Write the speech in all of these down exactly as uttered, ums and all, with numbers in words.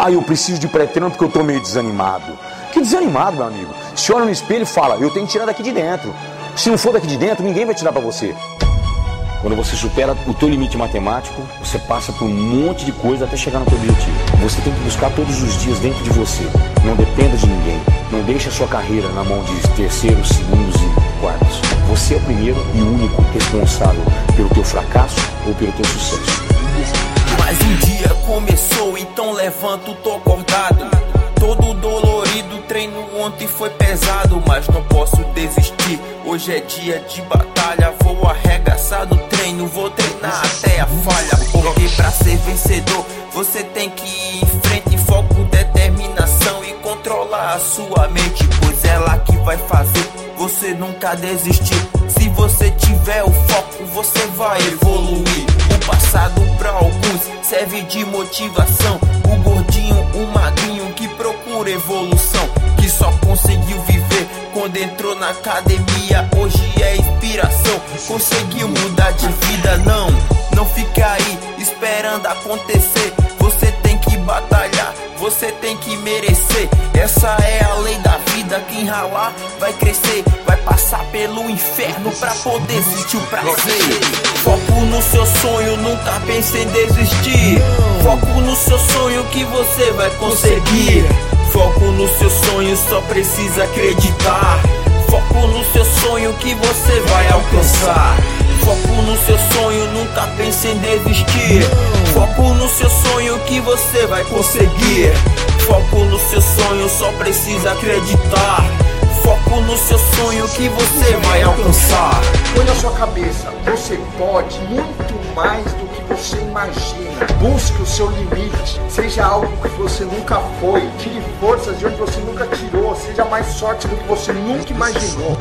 Ah, eu preciso de pré-treino porque eu tô meio desanimado. Que desanimado, meu amigo? Se olha no espelho e fala, eu tenho que tirar daqui de dentro. Se não for daqui de dentro, ninguém vai tirar pra você. Quando você supera o teu limite matemático, você passa por um monte de coisa até chegar no teu objetivo. Você tem que buscar todos os dias dentro de você. Não dependa de ninguém. Não deixe a sua carreira na mão de terceiros, segundos e quartos. Você é o primeiro e único responsável pelo teu fracasso ou pelo teu sucesso. Mais um dia começou, então levanto, tô acordado. Todo dolorido, treino ontem foi pesado, mas não posso desistir. Hoje é dia de batalha, vou arregaçar no treino, vou treinar até a falha. Porque pra ser vencedor, você tem que ir em frente, foco, determinação e controlar a sua mente, pois é lá que vai fazer você nunca desistir. Se você tiver o foco, você vai evoluir. O passado pra alguns serve de motivação. O gordinho, o magrinho que procura evolução, que só conseguiu viver quando entrou na academia, hoje é inspiração. Conseguiu mudar de vida, não, não fica aí esperando acontecer. Você tem que batalhar, você tem que merecer. Essa é a lei da vida, quem ralar vai crescer, vai passar pelo inferno pra poder sentir o prazer. Foco no seu sonho, nunca pense em desistir. Foco no seu sonho que você vai conseguir. Foco no seu sonho, só precisa acreditar. Foco no seu sonho que você vai alcançar. Foco no seu sonho, nunca pense em desistir. Foco no seu sonho que você vai conseguir. Foco no seu sonho, só precisa acreditar. Foco no seu sonho que você vai alcançar. Põe na sua cabeça, você pode muito mais do que você imagina. Busque o seu limite, seja algo que você nunca foi. Tire forças de onde você nunca tirou. Seja mais sorte do que você nunca imaginou.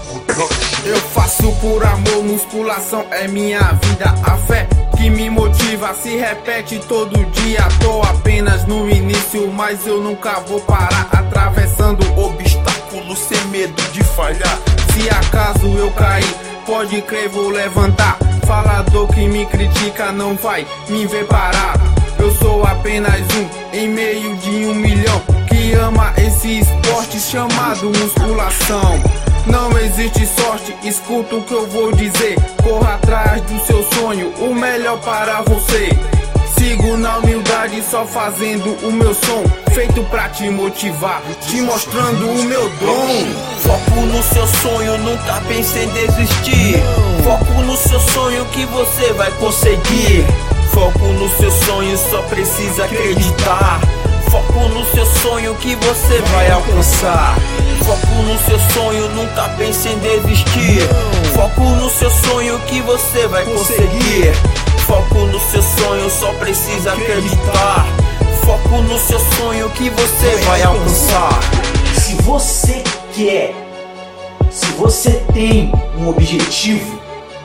Eu faço por amor, musculação é minha vida. A fé que me motiva se repete todo dia. Tô apenas no início, mas eu nunca vou parar. Atravessando obstáculos sem medo de falhar. Se acaso eu cair, pode crer, vou levantar. Falador que me critica não vai me ver parar. Eu sou apenas um em meio de um milhão que ama esse esporte chamado musculação. Não existe sorte, escuta o que eu vou dizer. Corra atrás do seu sonho, o melhor para você. Sigo na humildade, só fazendo o meu som, feito pra te motivar, te mostrando o meu dom. Foco no seu sonho, nunca pense em desistir. Foco no seu sonho que você vai conseguir. Foco no seu sonho, só precisa acreditar. Foco no seu sonho que você vai alcançar. Foco no seu sonho, nunca pense em desistir. Foco no seu sonho que você vai conseguir. Foco no seu sonho, só precisa acreditar. Foco no seu sonho que você vai alcançar. Se você quer, se você tem um objetivo,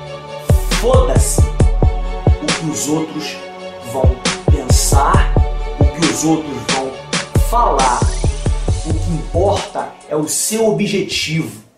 foda-se o que os outros vão pensar, o que os outros vão falar. O que importa é o seu objetivo.